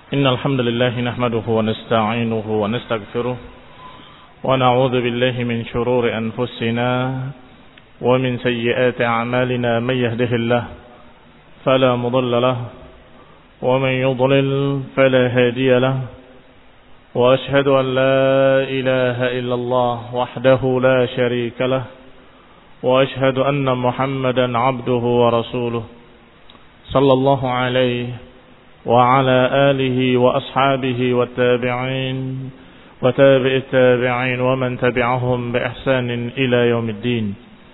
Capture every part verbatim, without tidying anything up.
إن الحمد لله نحمده ونستعينه ونستغفره ونعوذ بالله من شرور أنفسنا ومن سيئات أعمالنا. من يهده الله فلا مضل له ومن يضلل فلا هادي له، وأشهد أن لا إله إلا الله وحده لا شريك له، وأشهد أن محمدا عبده ورسوله صلى الله عليه وعلى آله وأصحابه والتابعين وتابع التابعين ومن تبعهم بإحسان إلى يوم الدين.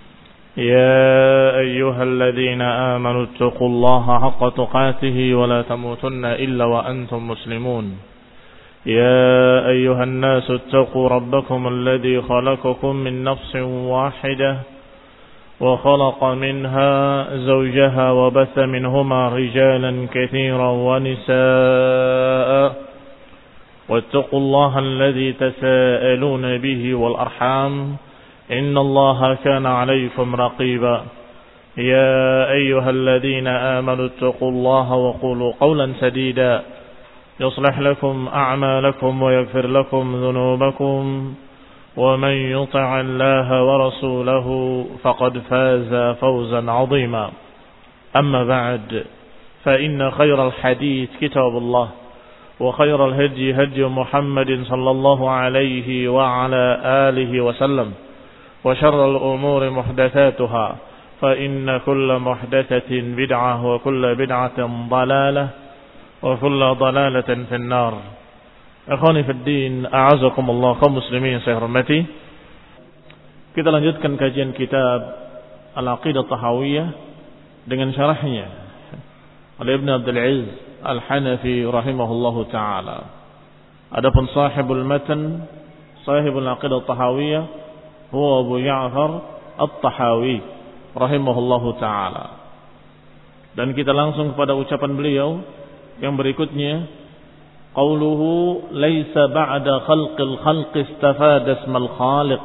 يا أيها الذين آمنوا اتقوا الله حق تقاته ولا تموتن إلا وأنتم مسلمون. يا أيها الناس اتقوا ربكم الذي خلقكم من نفس واحدة وخلق منها زوجها وبث منهما رجالا كثيرا ونساء، واتقوا الله الذي تساءلون به والأرحام إن الله كان عليكم رقيبا. يا أيها الذين آمنوا اتقوا الله وقولوا قولا سديدا يصلح لكم أعمالكم ويغفر لكم ذنوبكم، ومن يطع الله ورسوله فقد فاز فوزا عظيما. أما بعد، فإن خير الحديث كتاب الله، وخير الهدي هدي محمد صلى الله عليه وعلى آله وسلم، وشر الأمور محدثاتها، فإن كل محدثة بدعة وكل بدعة ضلالة وكل ضلالة في النار. Akhwani fid din, a'azakumullah, kaum muslimin yang saya hormati. Kita lanjutkan kajian kitab Al-Aqidah Tahawiyah dengan syarahnya oleh Ibn Abdul Aziz Al-Hanafi rahimahullahu taala. Adapun sahibul matan, sahibul Aqidah Tahawiyah, huwa Abu Ja'far At-Tahawi rahimahullahu taala. Dan kita langsung kepada ucapan beliau yang berikutnya. قوله ليس بعد خلق الخلق استفاد اسم الخالق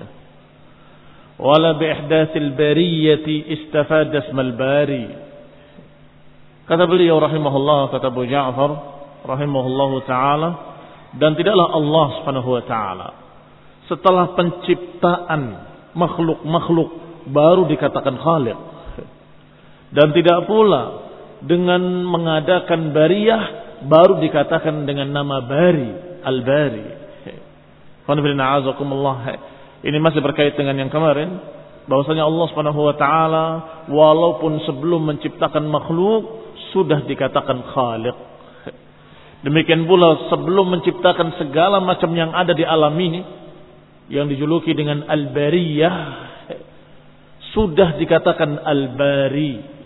ولا بإحداث البرية استفاد اسم الباري. Kata beliau rahimahullah, kata Abu Ja'far rahimahullahu ta'ala, dan tidaklah Allah subhanahu wa ta'ala setelah penciptaan makhluk-makhluk baru dikatakan khaliq, dan tidak pula dengan mengadakan bariyah baru dikatakan dengan nama Bari, Al-Bari. Ini masih berkait dengan yang kemarin, bahwasanya Allah Subhanahu wa taala walaupun sebelum menciptakan makhluk sudah dikatakan Khaliq. Demikian pula sebelum menciptakan segala macam yang ada di alam ini yang dijuluki dengan Al-Bariyah sudah dikatakan Al-Bari.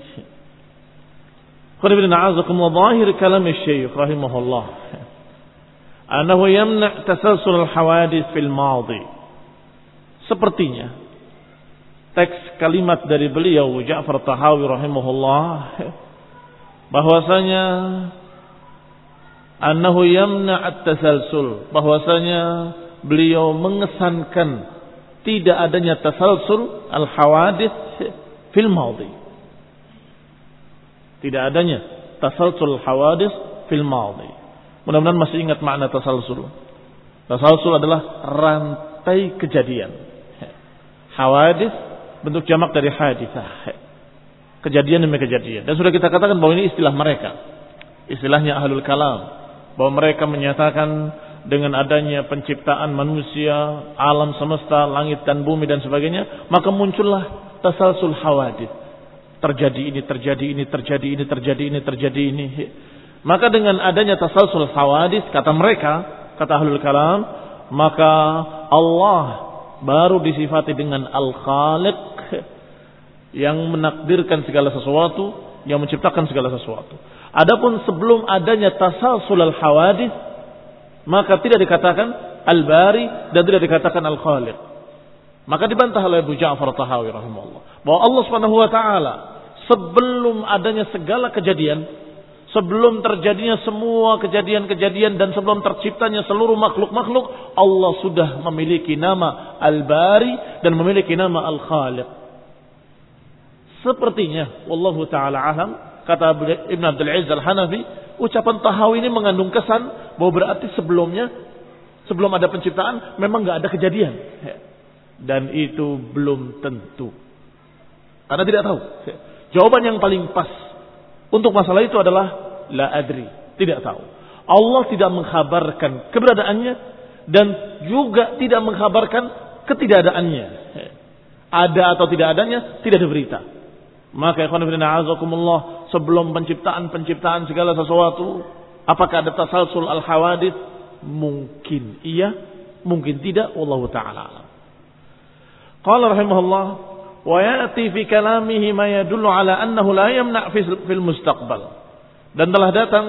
ظاهر كلام الشيخ رحمه الله أنه يمنع تسلسل الحوادث في الماضي. Sepertinya teks kalimat dari beliau Ja'far Tahawi rahimahullah bahwasanya annahu yamna' at-tasalsul, bahwasanya beliau mengesankan tidak adanya tasalsul al-hawadits fil madhi, tidak adanya tasalsul hawadis fil madhi. Mudah-mudahan masih ingat makna tasalsul. Tasalsul adalah rantai kejadian. Hawadis bentuk jamak dari hadisah, kejadian demi kejadian. Dan sudah kita katakan bahwa ini istilah mereka, istilahnya ahlul kalam, bahwa mereka menyatakan dengan adanya penciptaan manusia, alam semesta, langit dan bumi dan sebagainya, maka muncullah tasalsul hawadis. Terjadi ini, terjadi ini, terjadi ini, terjadi ini, terjadi ini. Maka dengan adanya tasalsul hawadis, kata mereka, kata ahlul kalam, maka Allah baru disifati dengan Al-Khaliq, yang menakdirkan segala sesuatu, yang menciptakan segala sesuatu. Adapun sebelum adanya tasalsul al-hawadis, maka tidak dikatakan Al-Bari dan tidak dikatakan Al-Khaliq. Maka dibantah oleh Abu Ja'far Tahawi rahimahullah bahwa Allah Subhanahu wa taala sebelum adanya segala kejadian, sebelum terjadinya semua kejadian-kejadian dan sebelum terciptanya seluruh makhluk-makhluk, Allah sudah memiliki nama Al-Bari dan memiliki nama Al-Khaliq. Sepertinya wallahu taala alam, kata Ibn Abdul Aziz Al-Hanafi, ucapan tahawi ini mengandung kesan bahwa berarti sebelumnya, sebelum ada penciptaan memang nggak ada kejadian. Dan itu belum tentu. Karena tidak tahu. Jawaban yang paling pas untuk masalah itu adalah la adri, tidak tahu. Allah tidak mengkhabarkan keberadaannya dan juga tidak mengkhabarkan ketidakadaannya. Ada atau tidak adanya tidak ada berita. Maka ikhwan fillah azakumullah, sebelum penciptaan-penciptaan segala sesuatu, apakah ada tasalsul al-hawadits? Mungkin iya, mungkin tidak, wallahu ta'ala alam. Qala rahimahullah, wa ya'ti fi kalamihi ma yadullu ala annahu la yamna' fil mustaqbal. Dan telah datang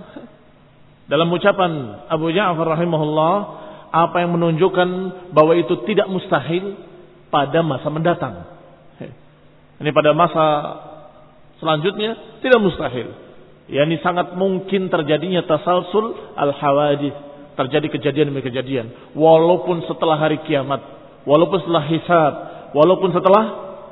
dalam ucapan Abu Ja'far rahimahullah apa yang menunjukkan bahwa itu tidak mustahil pada masa mendatang. Ini pada masa selanjutnya tidak mustahil. Yani sangat mungkin terjadinya tasalsul al-hawadits, terjadi kejadian demi kejadian, walaupun setelah hari kiamat, walaupun setelah hisab, walaupun setelah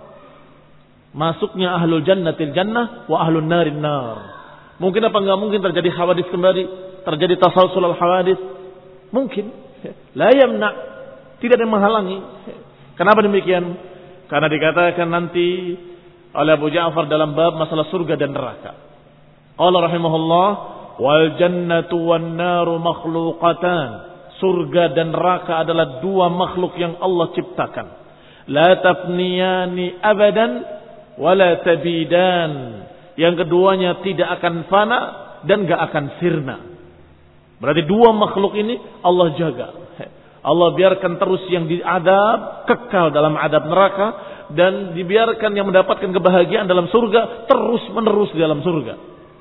masuknya ahlul jannatil jannah wa ahlun narin nar. Mungkin apa enggak mungkin terjadi hawadits kembali, terjadi tasalsul al-hawadits? Mungkin. La yamna, tidak ada yang menghalangi. Kenapa demikian? Karena dikatakan nanti oleh Abu Ja'far dalam bab masalah surga dan neraka. Qala rahimahullah, wal jannatu wan naru makhluqatan. Surga dan neraka adalah dua makhluk yang Allah ciptakan. La tafniyani abadan wala tabidan. Yang keduanya tidak akan fana dan gak akan sirna. Berarti dua makhluk ini Allah jaga. Allah biarkan terus yang diadab kekal dalam adab neraka, dan dibiarkan yang mendapatkan kebahagiaan dalam surga terus menerus di dalam surga.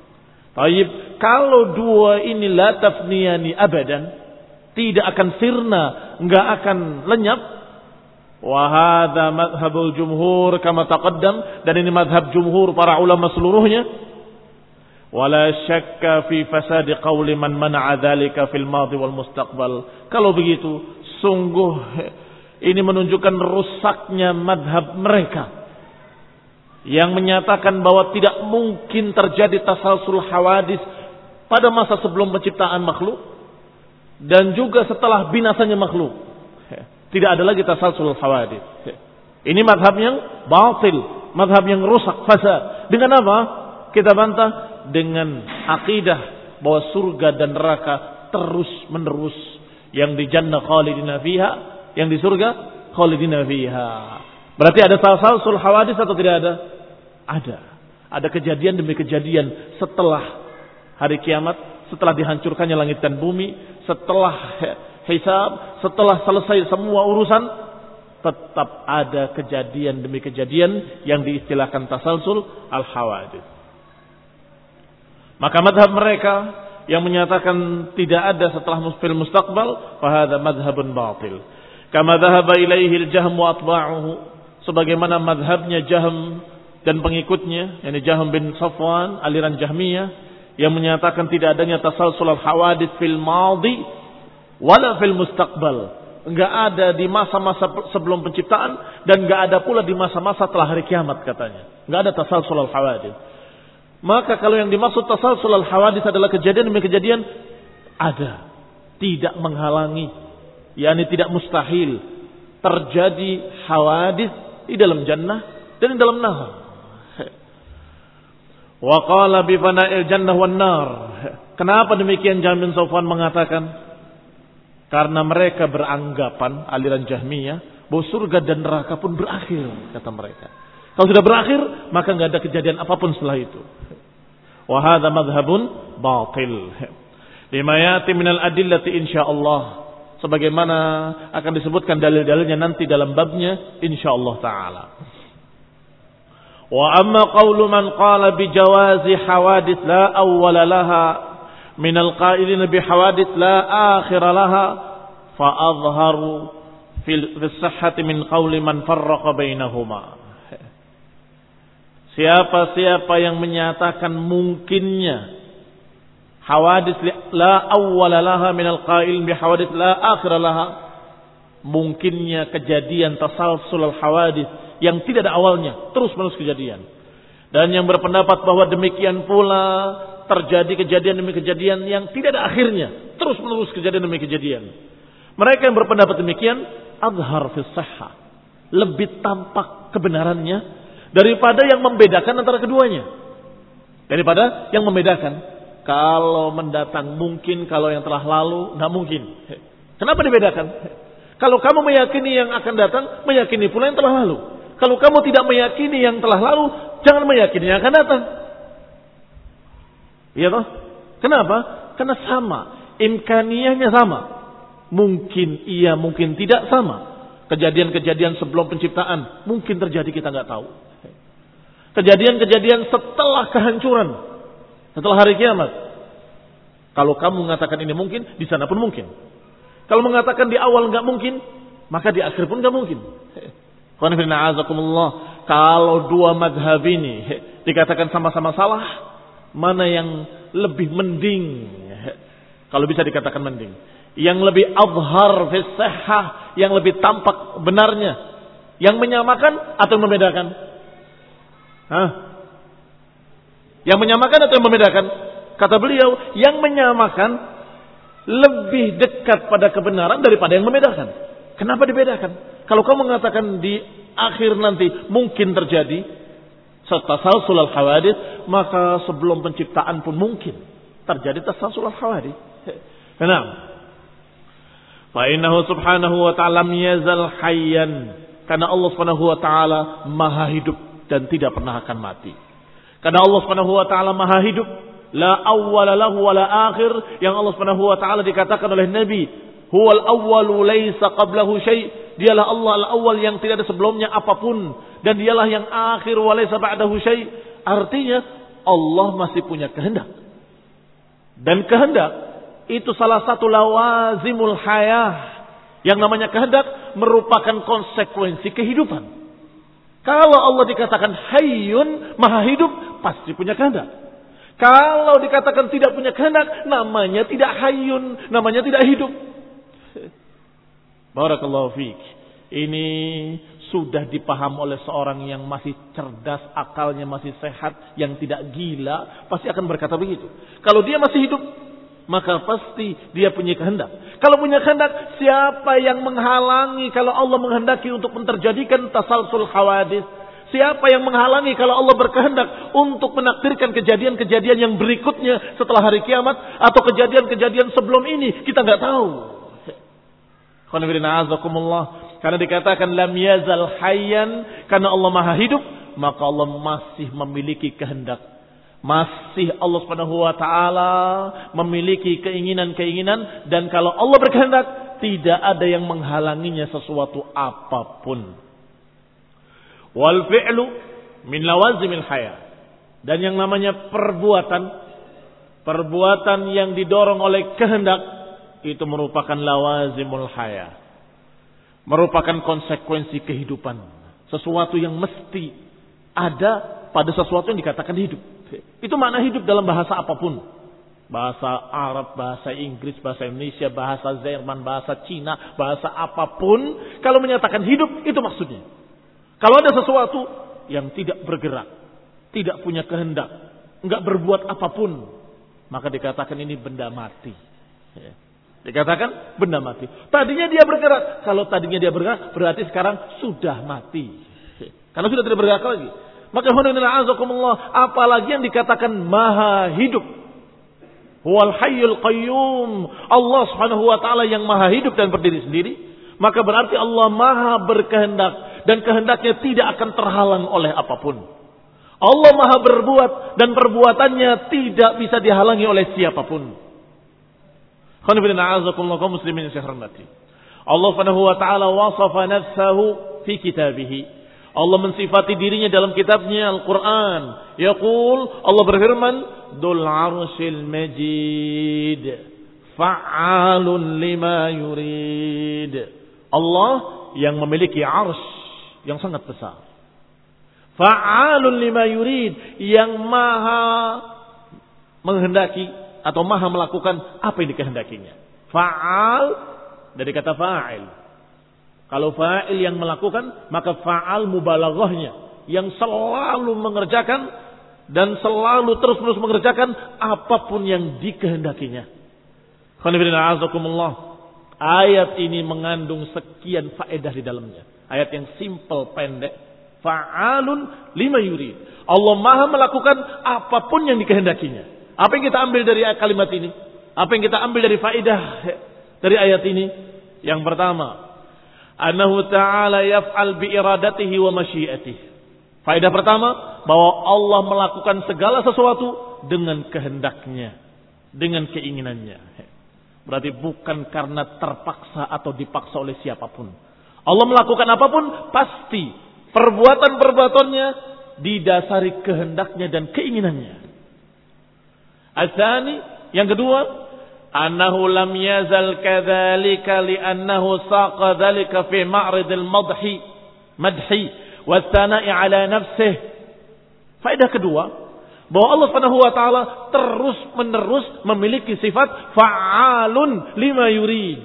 Taib, kalau dua ini la tafniyani abadan, tidak akan sirna, enggak akan lenyap. Wa hadza madhhabul jumhur kama taqaddam, dan ini madhab jumhur para ulama seluruhnya. Wala syakka fi fasadi qawli man mana'a dzalika fil madhi wal mustaqbal. Kalau begitu, sungguh ini menunjukkan rusaknya madhab mereka yang menyatakan bahwa tidak mungkin terjadi tasalsul hawadits pada masa sebelum penciptaan makhluk dan juga setelah binasanya makhluk. Tidak ada lagi tasalsul hawadits. Ini madhab yang batil, madhab yang rusak, fasad. Dengan apa? Kita bantah dengan akidah bahwa surga dan neraka terus menerus, yang di jannah khalidina fiha, yang di surga khalidina fiha. Berarti ada tasalsul hawadits atau tidak ada? Ada. Ada kejadian demi kejadian setelah hari kiamat, setelah dihancurkannya langit dan bumi, setelah hisab, setelah selesai semua urusan, tetap ada kejadian demi kejadian yang diistilahkan tasalsul al-hawadits. Maka madhab mereka yang menyatakan tidak ada setelah fil mustaqbal, fa hadza madhhabun batil. Kama dhahaba ilaihi al-Jahm wa atba'uhu, sebagaimana madhabnya Jahm dan pengikutnya, yakni Jahm bin Safwan, aliran Jahmiyah, yang menyatakan tidak adanya tasalsul al-hawadits fil madhi wala fil mustaqbal. Enggak ada di masa-masa sebelum penciptaan dan enggak ada pula di masa-masa setelah hari kiamat katanya. Enggak ada tasalsul al-hawadits. Maka kalau yang dimaksud tasalsul al-hawadits adalah kejadian demi kejadian, ada, tidak menghalangi, yakni tidak mustahil terjadi hawadits di dalam jannah dan di dalam nar. Wa qala bi fana'il jannah wan nar. Kenapa demikian Jahm bin Safwan mengatakan? Karena mereka beranggapan, aliran Jahmiyah, bahwa surga dan neraka pun berakhir, kata mereka. Kalau sudah berakhir, maka enggak ada kejadian apapun setelah itu. Wa hadza madhhabun batil. Lima ya'ti minal adillati insyaallah, sebagaimana akan disebutkan dalil-dalilnya nanti dalam babnya insyaallah taala. Wa amma qawlu man qala bi jawazi hawadits la awwala laha min al-qailin bi hawadits la akhira laha fa adhharu fil sihhati min qawli man farraqa bainahuma. Siapa-siapa yang menyatakan mungkinnya hawadits la awwala laha minal qail bi hawadits la akhira laha, mungkinnya kejadian tasalsul al hawadits yang tidak ada awalnya, terus menerus kejadian. Dan yang berpendapat bahwa demikian pula terjadi kejadian demi kejadian yang tidak ada akhirnya. Terus menerus kejadian demi kejadian. Mereka yang berpendapat demikian, adhar fis sihhah, lebih tampak kebenarannya daripada yang membedakan antara keduanya. Daripada yang membedakan. Kalau mendatang mungkin, kalau yang telah lalu nggak mungkin. Kenapa dibedakan? Kalau kamu meyakini yang akan datang, meyakini pula yang telah lalu. Kalau kamu tidak meyakini yang telah lalu, jangan meyakini yang akan datang. Iya toh? Kenapa? Karena sama, imkaniyahnya sama. Mungkin iya, mungkin tidak, sama. Kejadian-kejadian sebelum penciptaan mungkin terjadi, kita nggak tahu. Kejadian-kejadian setelah kehancuran, setelah hari kiamat. Kalau kamu mengatakan ini mungkin, di sana pun mungkin. Kalau mengatakan di awal nggak mungkin, maka di akhir pun nggak mungkin. Kalau dua madhab ini dikatakan sama-sama salah, mana yang lebih mending? Kalau bisa dikatakan mending, yang lebih adhar fi sihhah, yang lebih tampak benarnya, yang menyamakan atau membedakan? Hah? Yang menyamakan atau yang membedakan? Kata beliau, yang menyamakan lebih dekat pada kebenaran daripada yang membedakan. Kenapa dibedakan? Kalau kamu mengatakan di akhir nanti mungkin terjadi tasalsul al-hawadits, maka sebelum penciptaan pun mungkin terjadi tasalsul al-hawadits. Kenapa? Fa innahu subhanahu wa ta'ala lam yazal hayyan. Karena Allah subhanahu wa ta'ala maha hidup dan tidak pernah akan mati. Karena Allah subhanahu wa ta'ala maha hidup, la awwala lahu wa la akhir, yang Allah Subhanahu wa taala dikatakan oleh Nabi, huwal awwalu laisa qablahu syai', dialah Allah al-awwal yang tidak ada sebelumnya apapun, dan dialah yang akhir wa laisa ba'dahu syai'. Artinya Allah masih punya kehendak. Dan kehendak itu salah satu lawazimul hayah. Yang namanya kehendak merupakan konsekuensi kehidupan. Kalau Allah dikatakan hayyun, maha hidup, pasti punya kehendak. Kalau dikatakan tidak punya kehendak, namanya tidak hayyun, namanya tidak hidup. Barakallahu fiik. Ini sudah dipaham oleh seorang yang masih cerdas, akalnya masih sehat, yang tidak gila, pasti akan berkata begitu. Kalau dia masih hidup, maka pasti dia punya kehendak. Kalau punya kehendak, siapa yang menghalangi kalau Allah menghendaki untuk menterjadikan tasalsul hawadits? Siapa yang menghalangi kalau Allah berkehendak untuk menakdirkan kejadian-kejadian yang berikutnya setelah hari kiamat, atau kejadian-kejadian sebelum ini, kita nggak tahu. Karena dikatakan lam yazal hayyan, karena Allah maha hidup, maka Allah masih memiliki kehendak. Masih Allah Subhanahu wa taala memiliki keinginan-keinginan, dan kalau Allah berkehendak, tidak ada yang menghalanginya sesuatu apapun. Wal fi'lu min lawazimil haya. Dan yang namanya perbuatan, perbuatan yang didorong oleh kehendak, itu merupakan lawazimul haya. Merupakan konsekuensi kehidupan. Sesuatu yang mesti ada pada sesuatu yang dikatakan hidup. Itu makna hidup dalam bahasa apapun. Bahasa Arab, bahasa Inggris, bahasa Indonesia, bahasa Jerman, bahasa Cina, bahasa apapun. Kalau menyatakan hidup, itu maksudnya. Kalau ada sesuatu yang tidak bergerak, tidak punya kehendak, enggak berbuat apapun, maka dikatakan ini benda mati. Dikatakan benda mati. Tadinya dia bergerak. Kalau tadinya dia bergerak, berarti sekarang sudah mati. Karena sudah tidak bergerak lagi. Maka apalagi yang dikatakan maha hidup. Huwal hayyul qayyum. Allah Subhanahu wa taala yang maha hidup dan berdiri sendiri. Maka berarti Allah maha berkehendak. Dan kehendaknya tidak akan terhalang oleh apapun. Allah maha berbuat, dan perbuatannya tidak bisa dihalangi oleh siapapun. Allah Subhanahu wa taala wasafa nafsahu fi kitabih. Allah mensifati dirinya dalam kitabnya Al-Quran. Yaqul, Allah berfirman, Dzul arsyil majid, fa'alun lima yurid. Allah yang memiliki arsy yang sangat besar. Fa'alun lima yurid, yang maha menghendaki atau maha melakukan apa yang dikehendakinya. Fa'al dari kata fa'il. Kalau fa'il yang melakukan, maka fa'al mubalaghahnya, yang selalu mengerjakan dan selalu terus-menerus mengerjakan apapun yang dikehendakinya. Ayat ini mengandung sekian faedah di dalamnya. Ayat yang simple, pendek. Fa'alun lima yurid. Allah Maha melakukan apapun yang dikehendakinya. Apa yang kita ambil dari kalimat ini? Apa yang kita ambil dari faedah dari ayat ini? Yang pertama, annahu ta'ala yaf'al bi iradatihi wa masyiatihi. Faedah pertama, bahwa Allah melakukan segala sesuatu dengan kehendaknya, dengan keinginannya. Berarti bukan karena terpaksa atau dipaksa oleh siapapun. Allah melakukan apapun pasti perbuatan-perbuatannya didasari kehendaknya dan keinginannya. Asani, yang kedua, annahu lam yazal kadzalika li'annahu saqa dzalika fi ma'ridil madhi madhi wa tsana'i ala nafsihi. Faedah kedua, bahwa Allah Subhanahu wa taala terus-menerus memiliki sifat fa'alun lima yurid.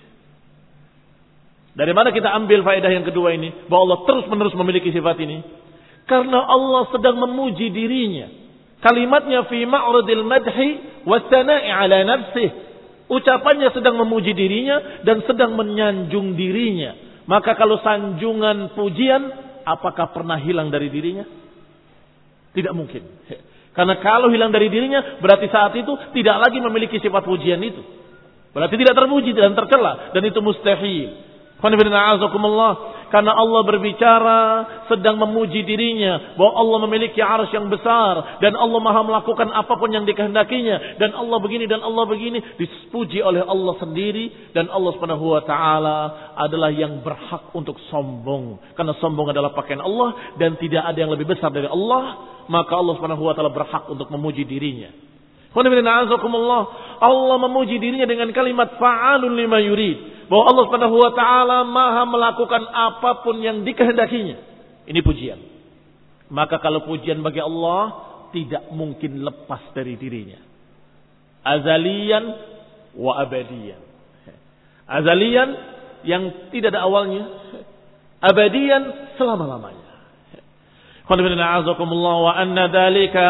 Dari mana kita ambil faedah yang kedua ini? Bahwa Allah terus-menerus memiliki sifat ini. Karena Allah sedang memuji dirinya. Kalimatnya fi ma'radil madhi wassana'i ala nafsih. Ucapannya sedang memuji dirinya dan sedang menyanjung dirinya. Maka kalau sanjungan pujian, apakah pernah hilang dari dirinya? Tidak mungkin. Karena kalau hilang dari dirinya, berarti saat itu tidak lagi memiliki sifat pujian itu. Berarti tidak terpuji dan tercela. Dan itu mustahil. Karena Allah berbicara sedang memuji dirinya, bahwa Allah memiliki arsy yang besar dan Allah Maha melakukan apapun yang dikehendakinya, dan Allah begini dan Allah begini, dipuji oleh Allah sendiri. Dan Allah Subhanahu wa taala adalah yang berhak untuk sombong, karena sombong adalah pakaian Allah dan tidak ada yang lebih besar dari Allah. Maka Allah Subhanahu wa taala berhak untuk memuji dirinya. Allah memuji dirinya dengan kalimat fa'alun lima yurid, bahwa Allah Subhanahu wa taala Maha melakukan apapun yang dikehendakinya. Ini pujian. Maka kalau pujian bagi Allah tidak mungkin lepas dari dirinya. Azalian wa abadian. Azalian yang tidak ada awalnya, abadian selama-lamanya. Wa anna dzalika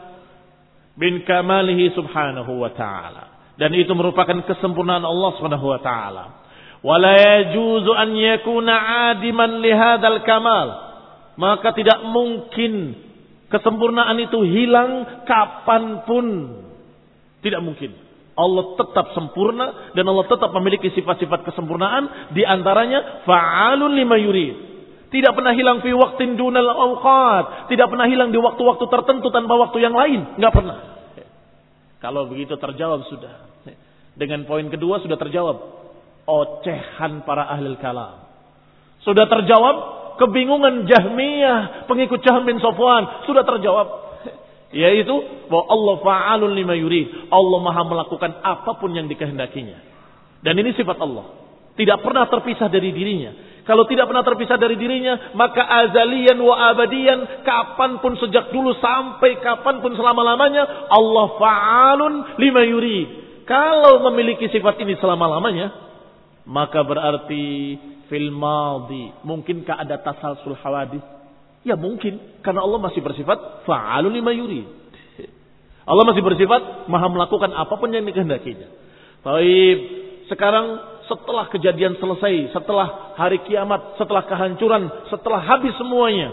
bin kamalihi subhanahu wa ta'ala. Dan itu merupakan kesempurnaan Allah subhanahu wa ta'ala. Wa la yajuzu an yakuna adiman li hadzal kamal. Maka tidak mungkin kesempurnaan itu hilang kapanpun. Tidak mungkin. Allah tetap sempurna dan Allah tetap memiliki sifat-sifat kesempurnaan, di antaranya fa'alun lima yurid. Tidak pernah hilang fi waqtin dunal awqat. Tidak pernah hilang di waktu-waktu tertentu tanpa waktu yang lain. Enggak pernah. Kalau begitu terjawab sudah. Dengan poin kedua sudah terjawab. Ocehan para ahli kalam. Sudah terjawab kebingungan Jahmiyah, pengikut Jahm bin Safwan. Sudah terjawab. Yaitu bahwa Allah fa'alun lima yurid. Allah Maha melakukan apapun yang dikehendakinya. Dan ini sifat Allah. Tidak pernah terpisah dari dirinya. Kalau tidak pernah terpisah dari dirinya, maka azalian wa abadian, kapanpun sejak dulu sampai kapanpun selama-lamanya, Allah fa'alun lima yurid. Kalau memiliki sifat ini selama-lamanya, maka berarti fil madhi, mungkinkah ada tasalsul hawadits? Ya mungkin, karena Allah masih bersifat fa'alun lima yurid. Allah masih bersifat Maha melakukan apapun yang dikehendakinya. Baik, sekarang setelah kejadian selesai, setelah hari kiamat, setelah kehancuran, setelah habis semuanya,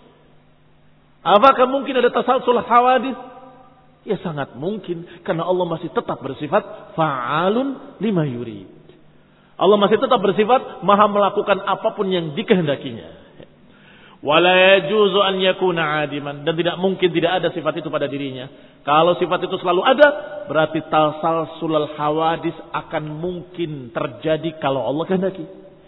apakah mungkin ada tasalsul hawadits? Ya sangat mungkin, karena Allah masih tetap bersifat fa'alun lima yurid. Allah masih tetap bersifat Maha melakukan apapun yang dikehendakinya. Wala yajuzu an yakuna adiman, dan tidak mungkin tidak ada sifat itu pada dirinya. Kalau sifat itu selalu ada, berarti tasalsul hawadits akan mungkin terjadi kalau Allah kehendaki.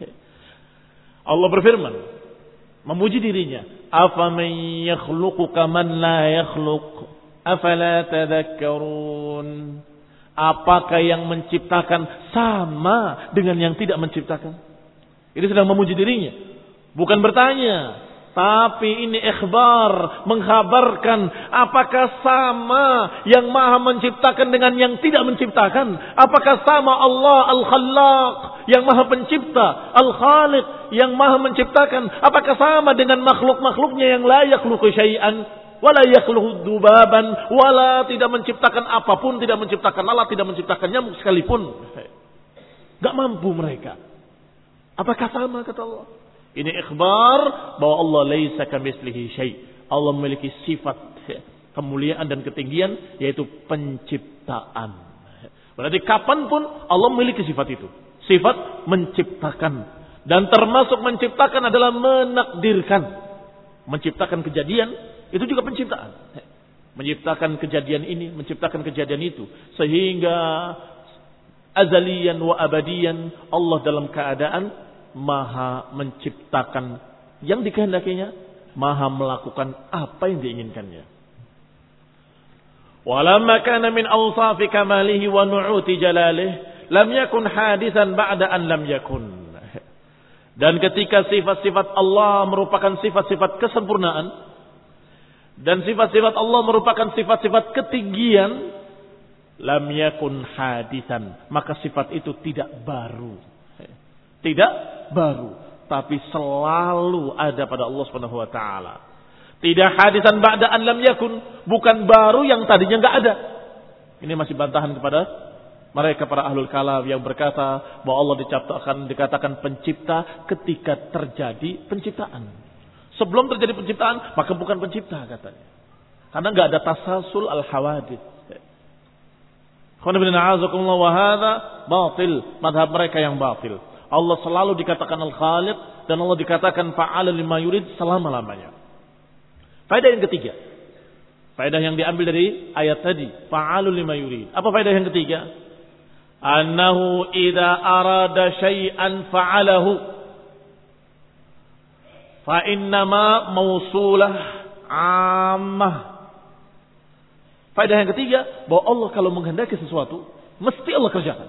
Allah berfirman, memuji dirinya, afaman yakhluqu kaman la yakhluq afala tadhakkarun. Apakah yang menciptakan sama dengan yang tidak menciptakan? Ini sedang memuji dirinya, bukan bertanya. Tapi ini ikhbar, mengkhabarkan apakah sama yang Maha menciptakan dengan yang tidak menciptakan? Apakah sama Allah Al-Khallaq yang Maha pencipta, Al-Khaliq yang Maha menciptakan? Apakah sama dengan makhluk-makhluknya yang la yakhluqu syai'an? wala yakhluqu dubaban, wala tidak menciptakan apapun, tidak menciptakan lalat, tidak menciptakan nyamuk sekalipun. Enggak mampu mereka. Apakah sama kata Allah? Ini ikhbar bahwa Allah laisa kamitslihi syai'. Allah memiliki sifat kemuliaan dan ketinggian, yaitu penciptaan. Berarti kapanpun Allah memiliki sifat itu. Sifat menciptakan. Dan termasuk menciptakan adalah menakdirkan. Menciptakan kejadian, itu juga penciptaan. Menciptakan kejadian ini, menciptakan kejadian itu. Sehingga azalian wa abadian, Allah dalam keadaan maha menciptakan yang dikehendakinya, maha melakukan apa yang diinginkannya. Walamma kana min awsafi kamalihi wa nu'uti jalalih lam yakun hadisan ba'da an lam yakun. Dan ketika sifat-sifat Allah merupakan sifat-sifat kesempurnaan dan sifat-sifat Allah merupakan sifat-sifat ketinggian, lam yakun hadisan, maka sifat itu tidak baru. Tidak baru, tapi selalu ada pada Allah Subhanahu wa taala. Tidak hadisan ba'da an lam yakun, bukan baru yang tadinya enggak ada. Ini masih bantahan kepada mereka para ahlul kalam yang berkata bahwa Allah diciptakan, dikatakan pencipta ketika terjadi penciptaan. Sebelum terjadi penciptaan, maka bukan pencipta katanya. Karena enggak ada tasalsul al-hawadits. Wa hadza batil, madhab mereka yang batil. Allah selalu dikatakan al-khaliq dan Allah dikatakan fa'ala lima yurid selama-lamanya. Faedah yang ketiga. Faedah yang diambil dari ayat tadi. Fa'alul lima yurid. Apa faedah yang ketiga? Annahu idza arada syai'an fa'alahu. Fa innama mausulah ammah. Faedah yang ketiga. Bahwa Allah kalau menghendaki sesuatu, mesti Allah kerjakan.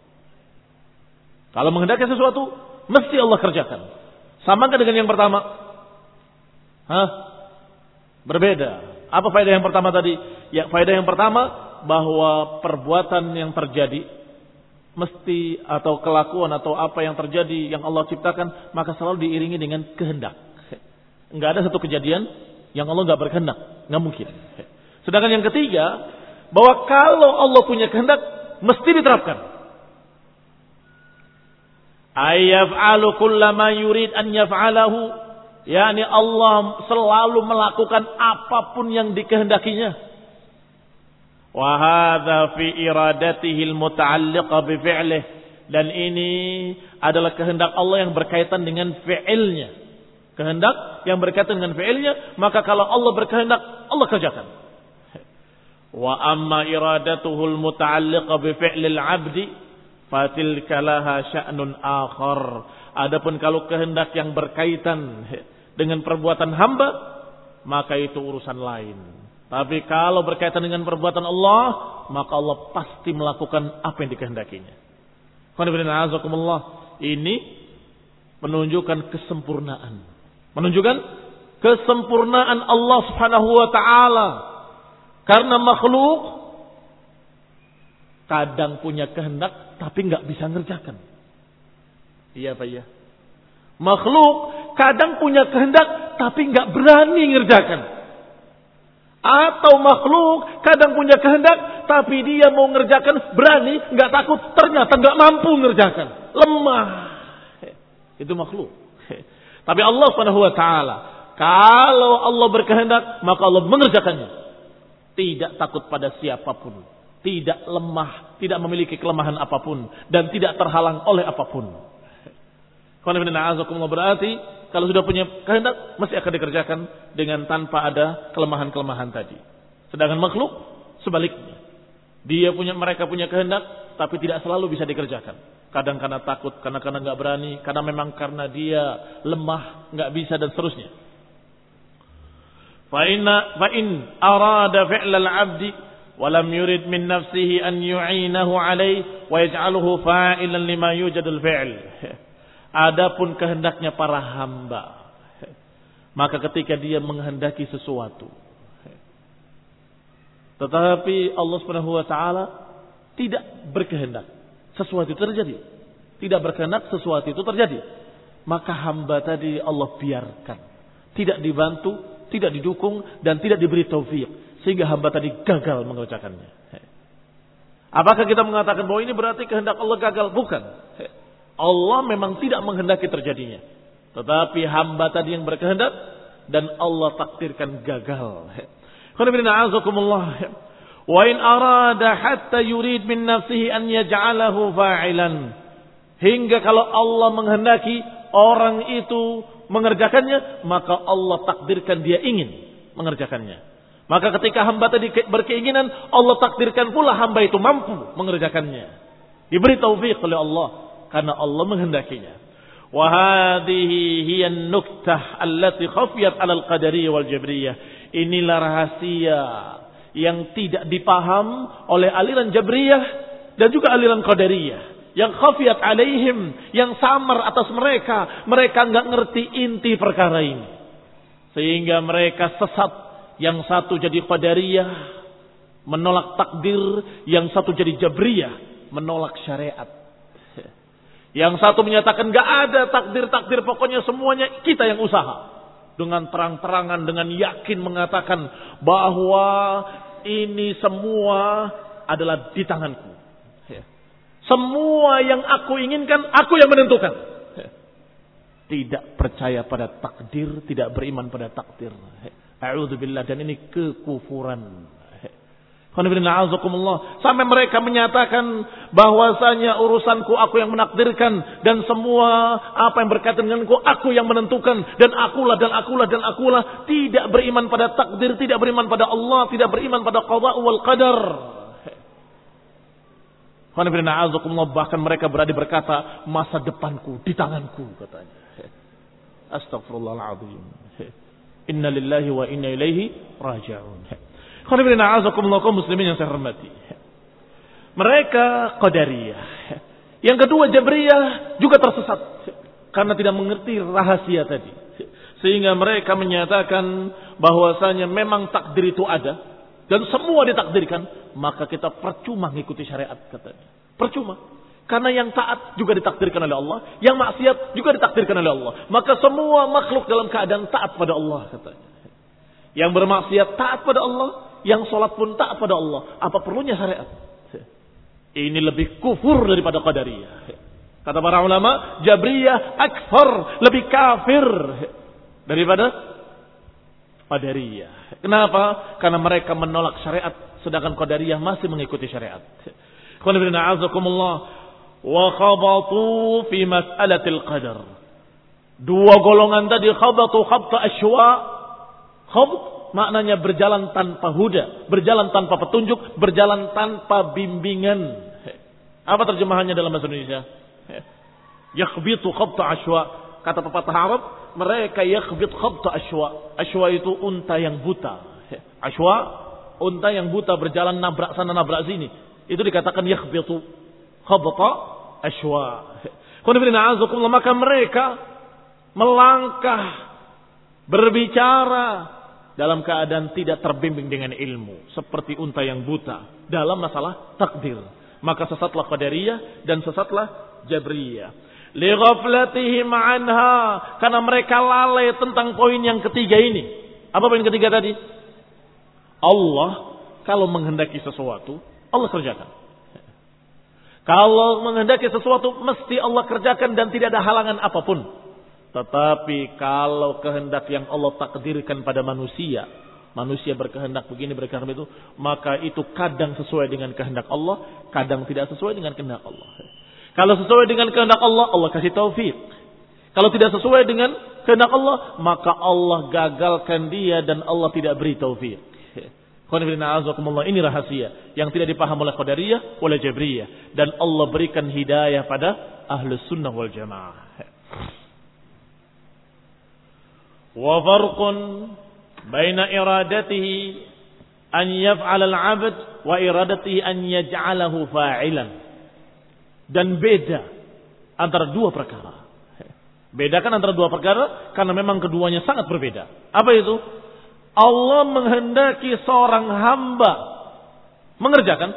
Kalau menghendaki sesuatu, mesti Allah kerjakan. Sama dengan yang pertama? Hah? Berbeda. Apa faedah yang pertama tadi? Ya, faedah yang pertama bahwa perbuatan yang terjadi mesti atau kelakuan atau apa yang terjadi yang Allah ciptakan maka selalu diiringi dengan kehendak. Enggak ada satu kejadian yang Allah enggak berkehendak, enggak mungkin. Sedangkan yang ketiga bahwa kalau Allah punya kehendak mesti diterapkan. Ayyaf'alu kullama yurid an yaf'alahu. yakni Allah selalu melakukan apapun yang dikehendakinya. Wa hadza fi iradatihi al-muta'alliqa bi fi'lihi, dan ini adalah kehendak Allah yang berkaitan dengan fi'ilnya. Kehendak yang berkaitan dengan fi'ilnya, maka kalau Allah berkehendak, Allah kerjakan. Wa amma iradatuhu al-muta'alliqa bi fi'lil 'abdi fatilka laha sya'nun akhar. Adapun kalau kehendak yang berkaitan dengan perbuatan hamba, maka itu urusan lain. Tapi kalau berkaitan dengan perbuatan Allah, maka Allah pasti melakukan apa yang dikehendakinya. Ini menunjukkan kesempurnaan. Menunjukkan kesempurnaan Allah Subhanahu wa taala. Karena makhluk kadang punya kehendak tapi enggak bisa ngerjakan. Iya Pak ya. Makhluk kadang punya kehendak tapi enggak berani ngerjakan. Atau makhluk kadang punya kehendak tapi dia mau ngerjakan berani, enggak takut, ternyata enggak mampu ngerjakan. Lemah. Itu makhluk. Tapi Allah Subhanahu wa taala, kalau Allah berkehendak, maka Allah mengerjakannya. Tidak takut pada siapapun, tidak lemah, tidak memiliki kelemahan apapun dan tidak terhalang oleh apapun. Berarti kalau sudah punya kehendak mesti akan dikerjakan dengan tanpa ada kelemahan-kelemahan tadi. Sedangkan makhluk sebaliknya. Dia punya mereka punya kehendak tapi tidak selalu bisa dikerjakan. Kadang karena takut, karena karena enggak berani, karena memang karena dia lemah, enggak bisa dan seterusnya. Fa inna fa in arada fi'lal 'abdi wa lam yurid min nafsihi an yu'inahu 'alayhi wa yaj'aluhu fa'ilan lima yujadul fi'l. Adapun kehendaknya para hamba, maka ketika dia menghendaki sesuatu, tetapi Allah Subhanahu wa taala tidak berkehendak sesuatu itu terjadi, tidak berkehendak sesuatu itu terjadi, maka hamba tadi Allah biarkan, tidak dibantu, tidak didukung dan tidak diberi taufik sehingga hamba tadi gagal mengerjakannya. Apakah kita mengatakan bahwa ini berarti kehendak Allah gagal? Bukan. Allah memang tidak menghendaki terjadinya, tetapi hamba tadi yang berkehendak dan Allah takdirkan gagal. Wa in arada hatta yurid min nafsihi an yaj'alahu fa'ilan. Hingga kalau Allah menghendaki orang itu mengerjakannya, maka Allah takdirkan dia ingin mengerjakannya. Maka ketika hamba tadi berkeinginan, Allah takdirkan pula hamba itu mampu mengerjakannya. Diberi taufik oleh Allah karena Allah menghendakinya. Wa hadhihi hiya an-nuktah allati khafiyat 'ala al-qadariyah wal jabriyah. Inilah rahasia yang tidak dipaham oleh aliran Jabriyah dan juga aliran Qadariyah. Yang khafiyat alaihim, yang samar atas mereka. Mereka enggak ngerti inti perkara ini. Sehingga mereka sesat. Yang satu jadi Qadariyah, menolak takdir. Yang satu jadi Jabriyah, menolak syariat. Yang satu menyatakan enggak ada takdir-takdir, pokoknya semuanya kita yang usaha. Dengan terang-terangan, dengan yakin mengatakan bahwa ini semua adalah di tanganku. Semua yang aku inginkan, aku yang menentukan. Tidak percaya pada takdir, tidak beriman pada takdir. A'udzubillah, dan ini kekufuran. Sampai mereka menyatakan bahwasanya urusanku aku yang menakdirkan dan semua apa yang berkaitan denganku aku yang menentukan dan akulah dan akulah dan akulah. Tidak beriman pada takdir, tidak beriman pada Allah, tidak beriman pada qada wal qadar. Bahkan mereka berani berkata masa depanku di tanganku, katanya. Astagfirullahaladzim. Inna lillahi wa inna ilaihi raji'un. Kaum muslimin yang saya hormati. Mereka Qadariyah. Yang kedua Jabriyah juga tersesat karena tidak mengerti rahasia tadi. Sehingga mereka menyatakan bahwasanya memang takdir itu ada dan semua ditakdirkan, maka kita percuma mengikuti syariat, katanya. Percuma. Karena yang taat juga ditakdirkan oleh Allah, yang maksiat juga ditakdirkan oleh Allah. Maka semua makhluk dalam keadaan taat pada Allah, katanya. Yang bermaksiat taat pada Allah, yang sholat pun taat pada Allah. Apa perlunya syariat? Ini lebih kufur daripada Qadariyah. Kata para ulama, Jabriyah akfar, lebih kafir daripada Qadariyah. Kenapa? Karena mereka menolak syariat, sedangkan Qadariyah masih mengikuti syariat. Wa khabatu fi mas'alatil qadar. Dua golongan tadi khabatu khabta asywa. Khabt maknanya berjalan tanpa huda, berjalan tanpa petunjuk, berjalan tanpa bimbingan. Apa terjemahannya dalam bahasa Indonesia? Yakhbitu khabta asywa. Kata pepatah Arab, mereka yakhbit khabta asywa. Asywa itu unta yang buta. Asywa, unta yang buta berjalan nabrak sana nabrak sini. Itu dikatakan yakhbitu khabta asywa. Maka mereka melangkah, berbicara dalam keadaan tidak terbimbing dengan ilmu, seperti unta yang buta dalam masalah takdir. Maka sesatlah Qadariyah dan sesatlah Jabriyah. Li ghaflatihim anha, karena mereka lalai tentang poin yang ketiga ini. Apa poin ketiga tadi? Allah kalau menghendaki sesuatu, Allah kerjakan. Kalau menghendaki sesuatu, mesti Allah kerjakan dan tidak ada halangan apapun. Tetapi kalau kehendak yang Allah takdirkan pada manusia, manusia berkehendak begini, berkehendak itu, maka itu kadang sesuai dengan kehendak Allah, kadang tidak sesuai dengan kehendak Allah. Kalau sesuai dengan kehendak Allah, Allah kasih taufik. Kalau tidak sesuai dengan kehendak Allah, maka Allah gagalkan dia dan Allah tidak beri taufik. Ini rahasia yang tidak dipaham oleh Qadariyah, oleh Jabriyah, dan Allah berikan hidayah pada Ahlus Sunnah wal Jamaah. Wa farqun baina iradatihi an yaf'al al-'abd wa iradatihi an yaj'alahu fa'ilan. Dan beda antara dua perkara. Bedakan antara dua perkara karena memang keduanya sangat berbeda. Apa itu? Allah menghendaki seorang hamba mengerjakan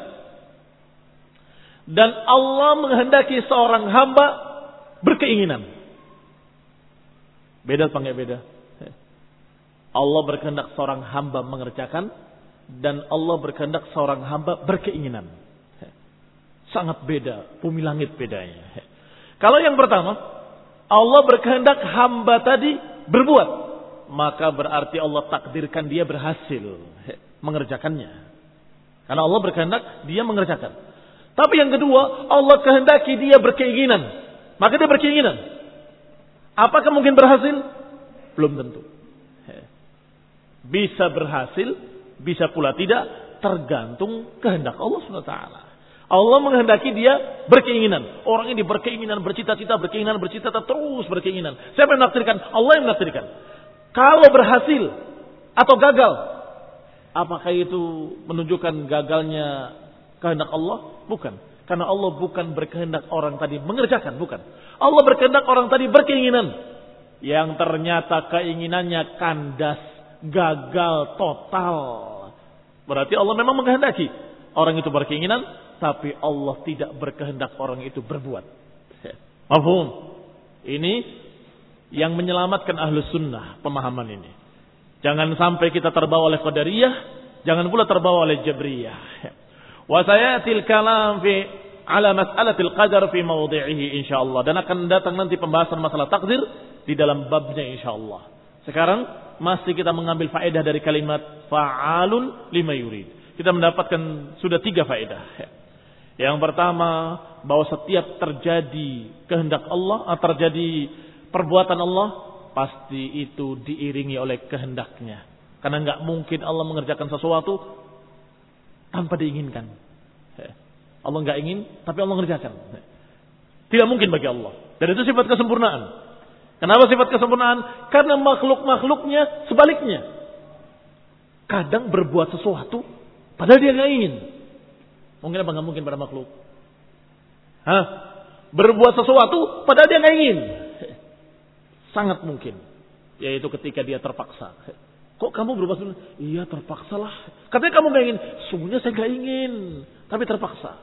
dan Allah menghendaki seorang hamba berkeinginan. Beda apa enggak beda? Allah berkehendak seorang hamba mengerjakan dan Allah berkehendak seorang hamba berkeinginan. Sangat beda, bumi langit bedanya. Kalau yang pertama, Allah berkehendak hamba tadi berbuat, maka berarti Allah takdirkan dia berhasil mengerjakannya. Karena Allah berkehendak dia mengerjakan. Tapi yang kedua, Allah kehendaki dia berkeinginan, maka dia berkeinginan. Apakah mungkin berhasil? Belum tentu. Bisa berhasil, bisa pula tidak, tergantung kehendak Allah subhanahu wa taala. Allah menghendaki dia berkeinginan. Orang ini berkeinginan, bercita-cita, berkeinginan, bercita-cita, terus berkeinginan. Siapa yang menakdirkan? Allah yang menakdirkan. Kalau berhasil atau gagal, apakah itu menunjukkan gagalnya kehendak Allah? Bukan. Karena Allah bukan berkehendak orang tadi mengerjakan, bukan. Allah berkehendak orang tadi berkeinginan. Yang ternyata keinginannya kandas, gagal total. Berarti Allah memang menghendaki orang itu berkeinginan, tapi Allah tidak berkehendak orang itu berbuat. Mafhum? Ini yang menyelamatkan ahlus sunnah pemahaman ini. Jangan sampai kita terbawa oleh qadariyah, jangan pula terbawa oleh jabriyah. Wa sayatil kalam fi ala mas'alatil qadar fi mawdi'ihi insyaallah, dan akan datang nanti pembahasan masalah takdir di dalam babnya insyaallah. Sekarang masih kita mengambil faedah dari kalimat fa'alun lima yurid. Kita mendapatkan sudah tiga faedah. Yang pertama, bahwa setiap terjadi kehendak Allah, terjadi perbuatan Allah, pasti itu diiringi oleh kehendaknya. Karena nggak mungkin Allah mengerjakan sesuatu tanpa diinginkan. Allah nggak ingin, tapi Allah mengerjakan. Tidak mungkin bagi Allah. Dan itu sifat kesempurnaan. Kenapa sifat kesempurnaan? Karena makhluk-makhluknya sebaliknya. Kadang berbuat sesuatu padahal dia nggak ingin. Mungkin apa nggak mungkin pada makhluk? Hah? Berbuat sesuatu padahal dia nggak ingin. Sangat mungkin. Yaitu ketika dia terpaksa. Kok kamu berbuat sesuatu? Iya terpaksalah. Katanya kamu nggak ingin. Sungguhnya saya nggak ingin, tapi terpaksa.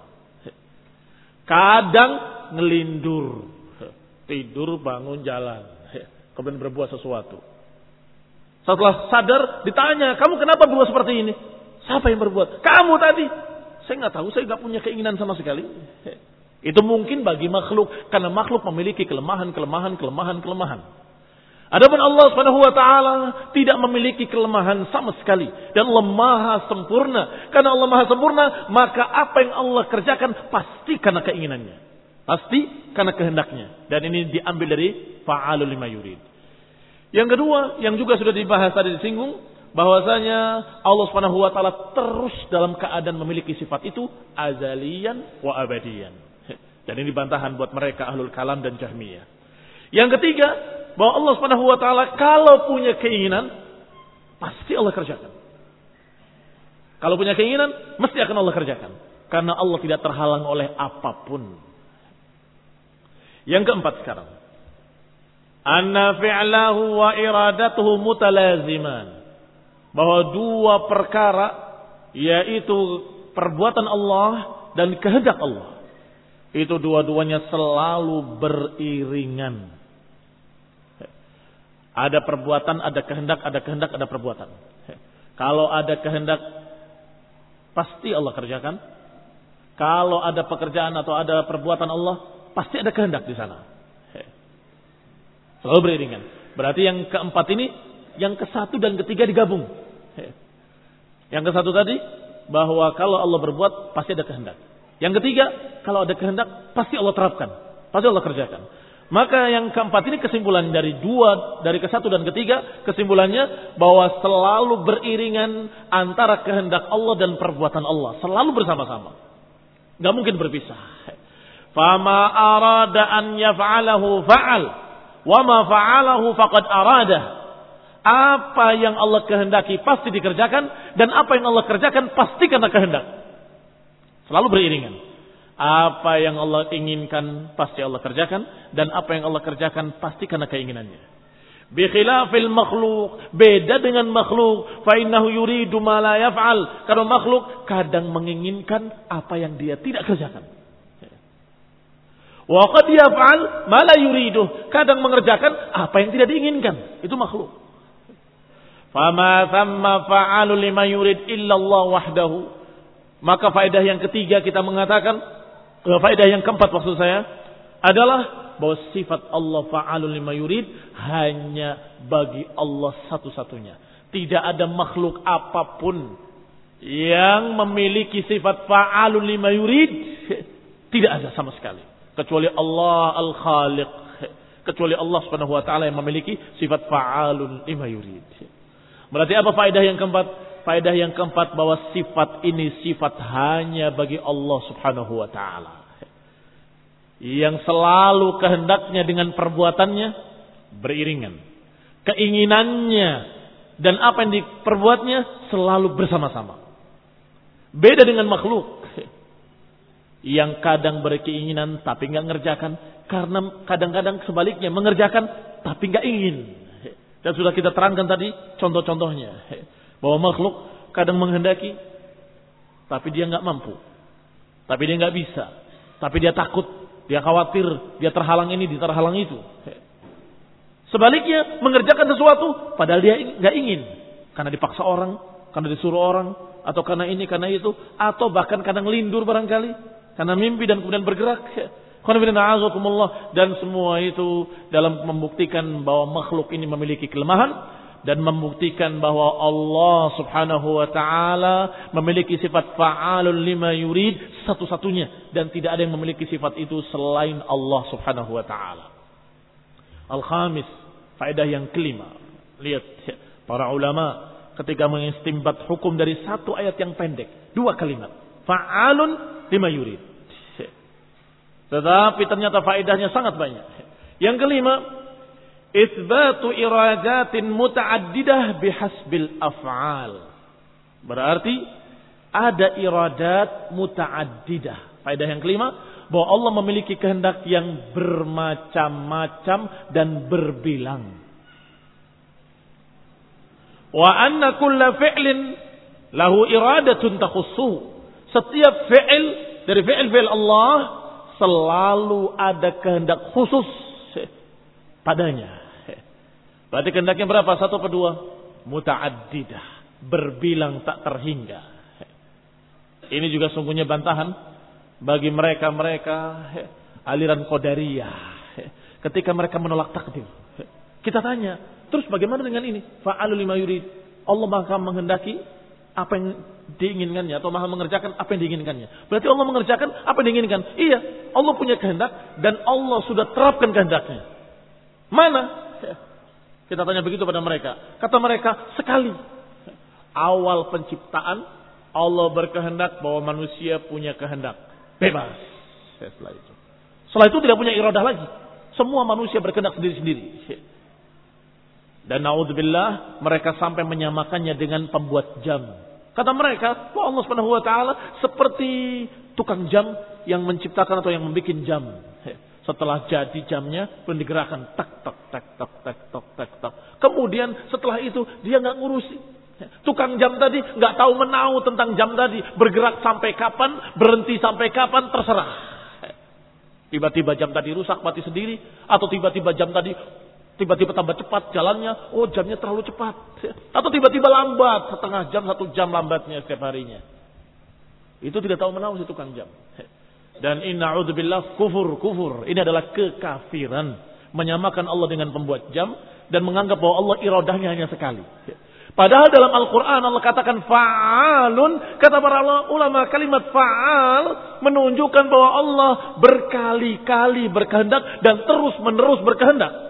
Kadang ngelindur, tidur bangun jalan, kemudian berbuat sesuatu. Setelah sadar ditanya, kamu kenapa berbuat seperti ini? Siapa yang berbuat? Kamu tadi. Saya nggak tahu, saya nggak punya keinginan sama sekali. Itu mungkin bagi makhluk, karena makhluk memiliki kelemahan, kelemahan, kelemahan, kelemahan. Adapun Allah Subhanahu wa taala tidak memiliki kelemahan sama sekali, dan Allah Maha sempurna. Karena Allah Maha sempurna, maka apa yang Allah kerjakan pasti karena keinginannya, pasti karena kehendaknya. Dan ini diambil dari fa'alul lima yurid. Yang kedua, yang juga sudah dibahas tadi disinggung, bahwasanya Allah Subhanahu wa taala terus dalam keadaan memiliki sifat itu azaliyan wa abadiyan. Dan ini bantahan buat mereka ahlul kalam dan jahmiyah. Yang ketiga, bahwa Allah Subhanahu wa taala kalau punya keinginan pasti Allah kerjakan. Kalau punya keinginan mesti akan Allah kerjakan, karena Allah tidak terhalang oleh apapun. Yang keempat sekarang, anna fi'lahu wa iradatuhu mutalaziman. Bahwa dua perkara, yaitu perbuatan Allah dan kehendak Allah, itu dua-duanya selalu beriringan. Ada perbuatan, ada kehendak, ada kehendak, ada perbuatan. Kalau ada kehendak, pasti Allah kerjakan. Kalau ada pekerjaan atau ada perbuatan Allah, pasti ada kehendak di sana. Selalu beriringan. Berarti yang keempat ini, yang ke satu dan ketiga digabung. Yang ke satu tadi, bahwa kalau Allah berbuat, pasti ada kehendak. Yang ketiga, kalau ada kehendak, pasti Allah terapkan. Pasti Allah kerjakan. Maka yang keempat ini kesimpulan dari dua, dari ke satu dan ketiga, kesimpulannya bahwa selalu beriringan antara kehendak Allah dan perbuatan Allah. Selalu bersama-sama. Gak mungkin berpisah. Fama arada an yaf'alahu fa'al. Wa ma fa'alahu faqad arada. Apa yang Allah kehendaki pasti dikerjakan, dan apa yang Allah kerjakan pasti karena kehendak. Selalu beriringan. Apa yang Allah inginkan pasti Allah kerjakan, dan apa yang Allah kerjakan pasti karena keinginannya. Bi khilafil makhluk, beda dengan makhluk, fa innahu yuridu ma la yaf'al. Karena makhluk kadang menginginkan apa yang dia tidak kerjakan. Wa qad yaf'al ma la yuridu, kadang mengerjakan apa yang tidak diinginkan. Itu makhluk. Fama thamma fa'alu lima yurid illa Allah wahdahu. Maka faedah yang ketiga kita mengatakan, faedah yang keempat maksud saya adalah bahwa sifat Allah fa'alu lima yurid hanya bagi Allah satu-satunya. Tidak ada makhluk apapun yang memiliki sifat fa'alu lima yurid. Tidak ada sama sekali. Kecuali Allah al-Khaliq. Kecuali Allah subhanahu wa ta'ala yang memiliki sifat fa'alun lima yurid. Berarti apa faedah yang keempat? Faedah yang keempat bahwa sifat ini sifat hanya bagi Allah subhanahu wa ta'ala. Yang selalu kehendaknya dengan perbuatannya beriringan. Keinginannya dan apa yang diperbuatnya selalu bersama-sama. Beda dengan makhluk. Yang kadang berkeinginan tapi nggak ngerjakan. Karena kadang-kadang sebaliknya mengerjakan tapi nggak ingin. Dan sudah kita terangkan tadi contoh-contohnya. Bahwa makhluk kadang menghendaki tapi dia nggak mampu. Tapi dia nggak bisa. Tapi dia takut. Dia khawatir. Dia terhalang ini, dia terhalang itu. Sebaliknya mengerjakan sesuatu padahal dia nggak ingin. Karena dipaksa orang. Karena disuruh orang. Atau karena ini, karena itu. Atau bahkan kadang lindur barangkali. Karena mimpi dan kemudian bergerak. Dan semua itu dalam membuktikan bahwa makhluk ini memiliki kelemahan dan membuktikan bahwa Allah subhanahu wa ta'ala memiliki sifat fa'alun lima yurid satu-satunya dan tidak ada yang memiliki sifat itu selain Allah subhanahu wa ta'ala. Al-khamis, faedah yang kelima. Lihat para ulama ketika mengistimbat hukum dari satu ayat yang pendek, dua kalimat, fa'alun lima yurid. Tetapi ternyata faedahnya sangat banyak. Yang kelima, itsbatu iradatin muta'addidah bihasbil af'al. Berarti ada iradat muta'addidah. Faedah yang kelima, bahwa Allah memiliki kehendak yang bermacam-macam dan berbilang. Wa anna kulla fi'lin lahu iradatun takhussuhu. Setiap fi'il dari fi'il-fi'il Allah selalu ada kehendak khusus padanya. Berarti kehendaknya berapa? Satu atau dua? Muta'addidah. Berbilang tak terhingga. Ini juga sungguhnya bantahan bagi mereka-mereka aliran Qadariyah. Ketika mereka menolak takdir. Kita tanya, terus bagaimana dengan ini? Fa'alu lima yurid. Allah Maha menghendaki apa yang diinginkannya atau Maha mengerjakan apa yang diinginkannya. Berarti Allah mengerjakan apa yang diinginkan. Iya, Allah punya kehendak dan Allah sudah terapkan kehendaknya. Mana? Kita tanya begitu pada mereka. Kata mereka, sekali awal penciptaan Allah berkehendak bahwa manusia punya kehendak. Bebas. Setelah itu. Setelah itu tidak punya iradah lagi. Semua manusia berkehendak sendiri-sendiri. Dan naudzubillah mereka sampai menyamakannya dengan pembuat jam. Kata mereka, wah Allah Subhanahu wa taala seperti tukang jam yang menciptakan atau yang membuat jam. Setelah jadi jamnya, pun digerakkan tak tak tak tak tak tak tak tak. Kemudian setelah itu dia nggak ngurusi. Tukang jam tadi nggak tahu menau tentang jam tadi, bergerak sampai kapan, berhenti sampai kapan terserah. Tiba-tiba jam tadi rusak mati sendiri, atau tiba-tiba jam tadi tiba-tiba tambah cepat jalannya, oh jamnya terlalu cepat. Atau tiba-tiba lambat, setengah jam, satu jam lambatnya setiap harinya. Itu tidak tahu menau si tukang jam. Dan inna'udzubillah kufur, kufur. Ini adalah kekafiran. Menyamakan Allah dengan pembuat jam. Dan menganggap bahwa Allah iradahnya hanya sekali. Padahal dalam Al-Quran Allah katakan fa'alun. Kata para ulama kalimat fa'al menunjukkan bahwa Allah berkali-kali berkehendak dan terus menerus berkehendak.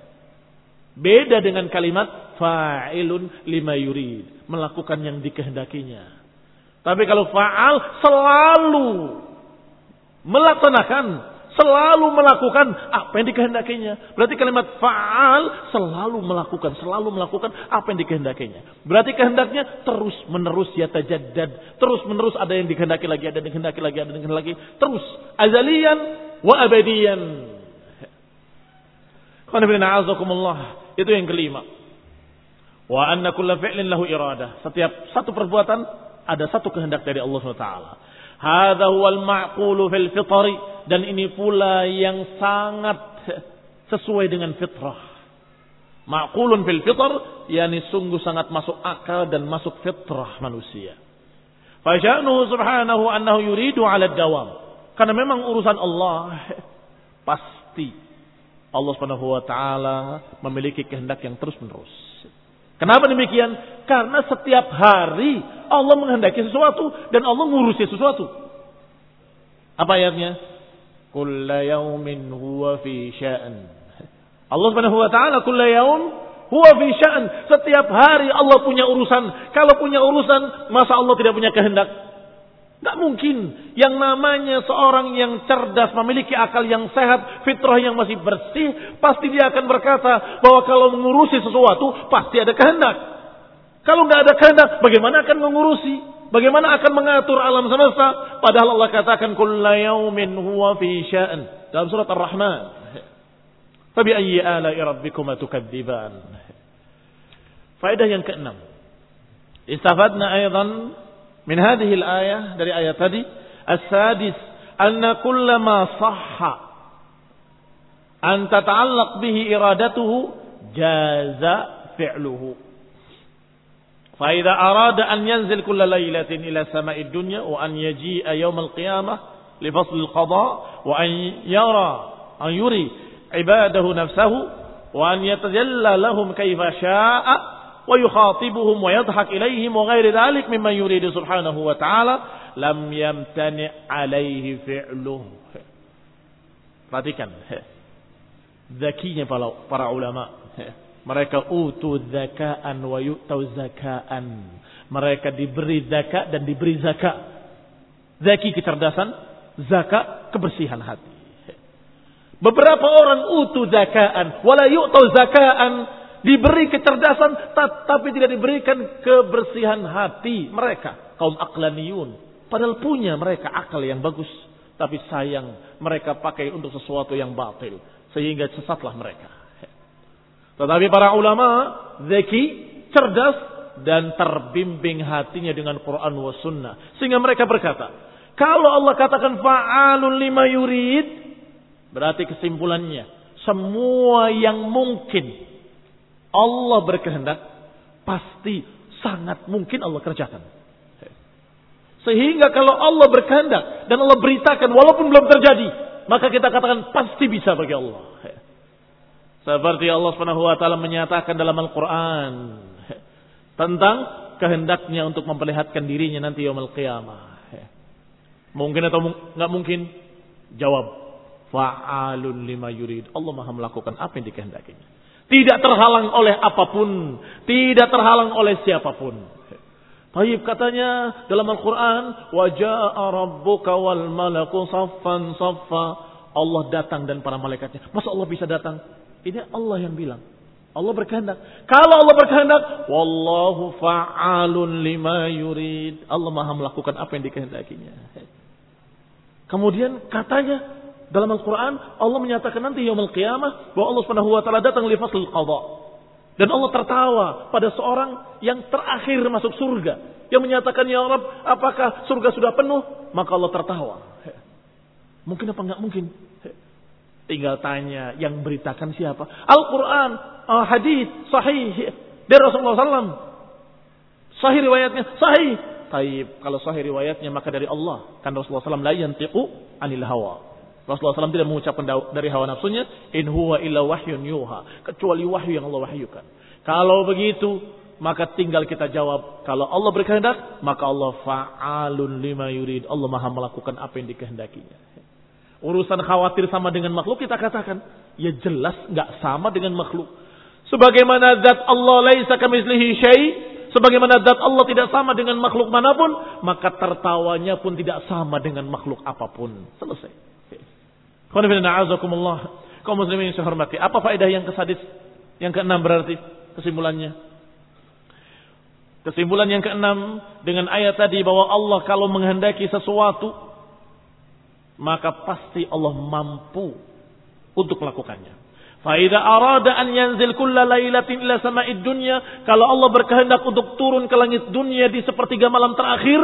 Beda dengan kalimat fa'ilun lima yurid. Melakukan yang dikehendakinya. Tapi kalau fa'al selalu melaksanakan. Selalu melakukan apa yang dikehendakinya. Berarti kalimat fa'al selalu melakukan. Selalu melakukan apa yang dikehendakinya. Berarti kehendaknya terus menerus yatajaddad. Terus menerus ada yang dikehendaki lagi. Ada yang dikehendaki lagi. Ada yang dikehendaki lagi. Terus. Azaliyan wa abadiyan. Itu yang kelima. Wa anna kulla fi'lin lahu iradah. Setiap satu perbuatan ada satu kehendak dari Allah subhanahu wa taala. Hadza huwal ma'qulu fil fitri, dan ini pula yang sangat sesuai dengan fitrah. Ma'qulun fil fitr, yakni sungguh sangat masuk akal dan masuk fitrah manusia. Fa sya'nuhu subhanahu annahu yuridu 'ala ad-dawam. Karena memang urusan Allah pasti Allah Subhanahu wa taala memiliki kehendak yang terus-menerus. Kenapa demikian? Karena setiap hari Allah menghendaki sesuatu dan Allah ngurusi sesuatu. Apa ayatnya? Kullu yaumin huwa fi sya'an. Allah Subhanahu wa taala kullu yaum huwa fi sya'an. Setiap hari Allah punya urusan. Kalau punya urusan, masa Allah tidak punya kehendak? Tidak mungkin. Yang namanya seorang yang cerdas, memiliki akal yang sehat, fitrah yang masih bersih, pasti dia akan berkata bahwa kalau mengurusi sesuatu pasti ada kehendak. Kalau nggak ada kehendak, bagaimana akan mengurusi? Bagaimana akan mengatur alam semesta? Padahal Allah katakan kullu yaumin huwa fi sya'an dalam surat Ar-Rahman. Fa bi ayyi ala'i rabbikuma tukadziban. Faedah yang keenam. Istafadna aidan min hadhihi al-ayah, dari ayat tadi, as-sadis anna kullama sahha an tata'allaq bihi iradatuhu jaza fi'luhu. Fa idza arada an yanzil kull lailatin ila sama'i dunya wa an yaji'a yawm al-qiyamah li fasl al-qada wa an yara an yuri ibadahu nafsahu wa an yatajalla lahum kayfa sha'a wa yukhatibuhum wa yadhhak ilayhim wa ghairi dhalik mimma yuridu subhanahu wa ta'ala lam yamtani' alayhi fi'luhu. Perhatikan zakinya para, para ulama. Mereka utu zakaan wa yu'tau zakaan. Mereka diberi zakat dan diberi zakat. Zaki kecerdasan, zakat kebersihan hati. Beberapa orang utu zakaan wala yu'tau zakaan, diberi kecerdasan tapi tidak diberikan kebersihan hati. Mereka kaum aqlaniyun, padahal punya mereka akal yang bagus, tapi sayang mereka pakai untuk sesuatu yang batil, sehingga sesatlah mereka. Tetapi para ulama zaki, cerdas dan terbimbing hatinya dengan Quran wa sunnah, sehingga mereka berkata, kalau Allah katakan fa'alun lima yurid, berarti kesimpulannya semua yang mungkin Allah berkehendak pasti sangat mungkin Allah kerjakan. Sehingga kalau Allah berkehendak dan Allah beritakan walaupun belum terjadi, maka kita katakan pasti bisa bagi Allah. Seperti Allah Subhanahu wa taala menyatakan dalam Al-Qur'an tentang kehendaknya untuk memperlihatkan dirinya nanti yaumul qiyamah. Mungkin atau enggak mungkin? Jawab, fa'alun lima yurid. Allah Maha melakukan apa yang dikehendakinya. Tidak terhalang oleh apapun, tidak terhalang oleh siapapun. Baik, katanya dalam Al-Qur'an, wa jaa'a rabbuka wal malaku saffan saffa. Allah datang dan para malaikatnya. Masa Allah bisa datang? Ini Allah yang bilang. Allah berkehendak. Kalau Allah berkehendak, wallahu fa'alun lima yurid. Allah Maha melakukan apa yang dikehendakinya. Kemudian katanya dalam Al-Quran, Allah menyatakan nanti yaumul qiyamah bahwa Allah Subhanahu wa taala datang li fasl qada. Dan Allah tertawa pada seorang yang terakhir masuk surga, yang menyatakan, ya Rabb, apakah surga sudah penuh? Maka Allah tertawa. Mungkin apa enggak mungkin? Tinggal tanya, yang beritakan siapa? Al-Quran, uh, hadis, sahih dari Rasulullah sallallahu alaihi wasallam. Sahih riwayatnya, sahih. Taib, kalau sahih riwayatnya maka dari Allah. Kan Rasulullah sallallahu alaihi wasallam la yantiqu anil hawa. Rasulullah sallallahu alaihi wasallam tidak mengucapkan dari hawa nafsunya, in huwa illa wahyun yuha, kecuali wahyu yang Allah wahyukan. Kalau begitu, maka tinggal kita jawab, kalau Allah berkehendak, maka Allah fa'alun lima yurid. Allah Maha melakukan apa yang dikehendakinya. Urusan khawatir sama dengan makhluk, kita katakan, ya jelas enggak sama dengan makhluk. Sebagaimana zat Allah laisa kamitslihi syai', sebagaimana zat Allah tidak sama dengan makhluk manapun, maka tertawanya pun tidak sama dengan makhluk apapun. Selesai. Kaum muslimin yang saya hormati, apa faedah yang kesadis? Yang keenam berarti kesimpulannya. Kesimpulan yang keenam dengan ayat tadi bahwa Allah kalau menghendaki sesuatu, maka pasti Allah mampu untuk melakukannya. Fa idza arada an yanzil kulla lailatin ila sama'id dunya, kalau Allah berkehendak untuk turun ke langit dunia di sepertiga malam terakhir,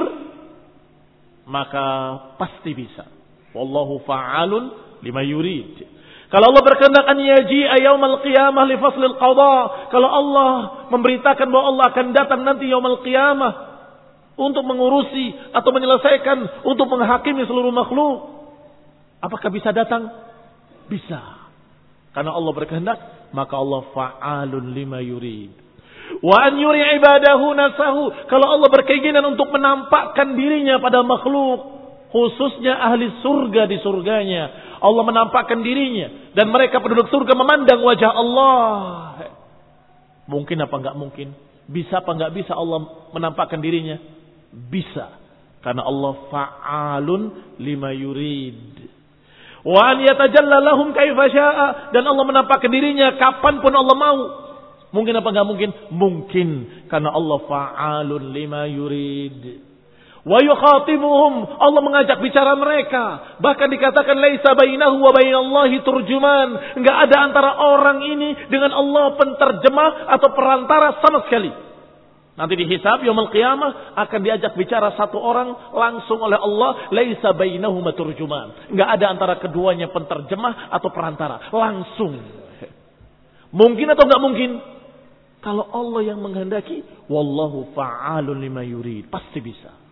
maka pasti bisa. Wallahu fa'alun lima yurid. Kalau Allah berkehendak an yaji'a yaumal qiyamah li faslil qada, kalau Allah memberitakan bahwa Allah akan datang nanti yaumul qiyamah untuk mengurusi atau menyelesaikan, untuk menghakimi seluruh makhluk, apakah bisa datang? Bisa. Karena Allah berkehendak, maka Allah fa'alun lima yurid. Wa an yuri ibadahu nasahu, kalau Allah berkeinginan untuk menampakkan dirinya pada makhluk, khususnya ahli surga di surganya, Allah menampakkan dirinya dan mereka penduduk surga memandang wajah Allah. Mungkin apa enggak mungkin? Bisa apa enggak bisa Allah menampakkan dirinya? Bisa. Karena Allah fa'alun lima yurid. Wa an yatajalla lahum kaifa syaa, dan Allah menampakkan dirinya kapanpun Allah mau. Mungkin apa enggak mungkin? Mungkin. Karena Allah fa'alun lima yurid. Wa yukhatibuhum, Allah mengajak bicara mereka. Bahkan dikatakan laisa bainahu wa bainallahi turjuman, enggak ada antara orang ini dengan Allah penterjemah atau perantara sama sekali. Nanti dihisab yaumul qiyamah akan diajak bicara satu orang langsung oleh Allah, laisa bainahuma turjuman. Enggak ada antara keduanya penterjemah atau perantara, langsung. Mungkin atau enggak mungkin? Kalau Allah yang menghendaki, wallahu fa'alun lima yurid, pasti bisa.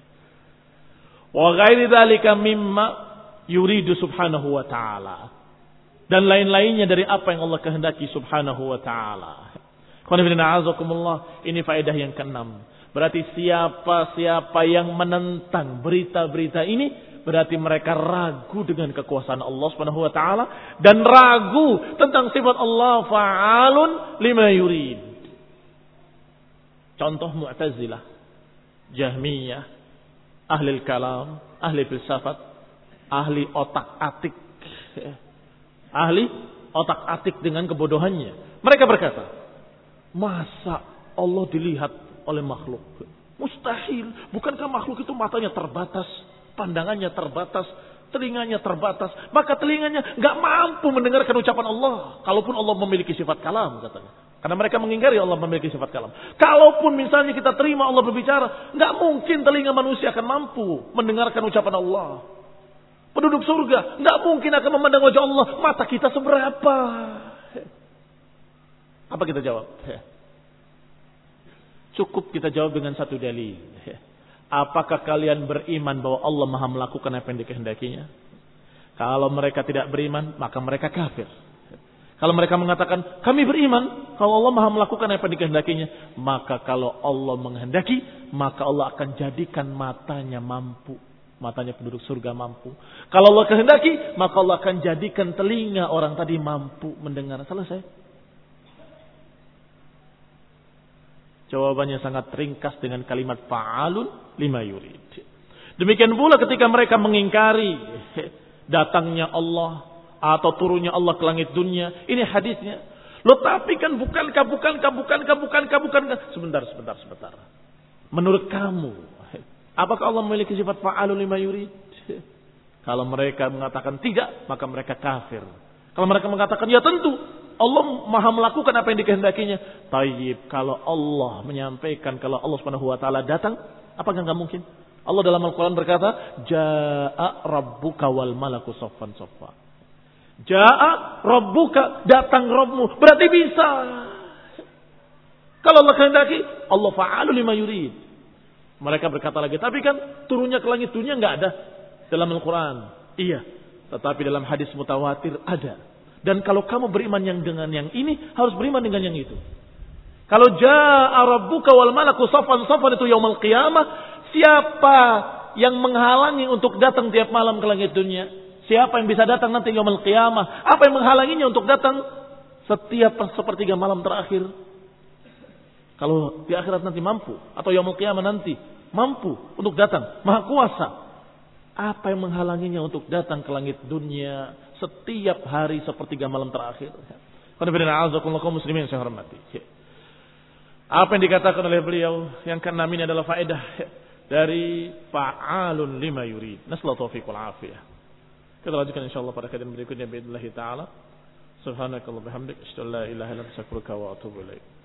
Wa ghairi dzalika mimma yuridu subhanahu wa ta'ala, dan lain-lainnya dari apa yang Allah kehendaki subhanahu wa ta'ala. Ini faedah yang keenam. Berarti siapa-siapa yang menentang berita-berita ini, berarti mereka ragu dengan kekuasaan Allah subhanahu wa ta'ala, dan ragu tentang sifat Allah fa'alun lima yurid. Contoh Mu'tazilah, Jahmiyah, ahli kalam, ahli filsafat, ahli otak-atik, ahli otak-atik dengan kebodohannya. Mereka berkata, masa Allah dilihat oleh makhluk? Mustahil. Bukankah makhluk itu matanya terbatas, pandangannya terbatas, telinganya terbatas, maka telinganya nggak mampu mendengarkan ucapan Allah. Kalaupun Allah memiliki sifat kalam, katanya. Karena mereka mengingkari Allah memiliki sifat kalam. Kalaupun misalnya kita terima Allah berbicara, nggak mungkin telinga manusia akan mampu mendengarkan ucapan Allah. Penduduk surga nggak mungkin akan memandang wajah Allah. Mata kita seberapa? Apa kita jawab? Cukup kita jawab dengan satu dalil. Apakah kalian beriman bahwa Allah Maha melakukan apa yang dikehendakinya? Kalau mereka tidak beriman, maka mereka kafir. Kalau mereka mengatakan kami beriman kalau Allah Maha melakukan apa yang dikehendakinya, maka kalau Allah menghendaki, maka Allah akan jadikan matanya mampu. Matanya penduduk surga mampu. Kalau Allah kehendaki, maka Allah akan jadikan telinga orang tadi mampu mendengar. Selesai. Jawabannya sangat ringkas dengan kalimat fa'alun lima yurid. Demikian pula ketika mereka mengingkari datangnya Allah atau turunnya Allah ke langit dunia. Ini hadisnya. Loh tapi kan bukankah, bukankah, bukankah, bukankah, bukankah. Sebentar, sebentar, sebentar. Menurut kamu, apakah Allah memiliki sifat fa'alun lima yurid? Kalau mereka mengatakan tidak, maka mereka kafir. Kalau mereka mengatakan ya tentu, Allah Maha melakukan apa yang dikehendakinya. Tayyib, kalau Allah menyampaikan kalau Allah Subhanahu wa taala datang, apakah enggak mungkin? Allah dalam Al-Qur'an berkata, "Jaa'a rabbuka wal malaku saffan saffa." Jaa'a rabbuka, datang Rabbmu, berarti bisa. Kalau Allah kehendaki, Allah fa'alu lima yurid. Mereka berkata lagi, tapi kan turunnya ke langit dunia enggak ada dalam Al-Qur'an. Iya, tetapi dalam hadis mutawatir ada. Dan kalau kamu beriman yang dengan yang ini, harus beriman dengan yang itu. Kalau jaa'a rabbuka wal malaku saffan saffan itu yaumul qiyamah, siapa yang menghalangi untuk datang tiap malam ke langit dunia? Siapa yang bisa datang nanti yaumul qiyamah? Apa yang menghalanginya untuk datang setiap sepertiga malam terakhir? Kalau di akhirat nanti mampu, atau yaumul qiyamah nanti mampu untuk datang, Maha Kuasa. Apa yang menghalanginya untuk datang ke langit dunia setiap hari sepertiga malam terakhir? Muslimin saya hormati. Apa yang dikatakan oleh beliau yang keenam ini adalah faedah dari fa'alun lima yurid. Nasallahu taufiq wal afiyah. Kita lanjutkan insyaallah pada kajian berikutnya باذن الله taala. Subhanakallahumma bihamdik, asyhadu an la ilaha illa anta astaghfiruka wa atubu ilaik.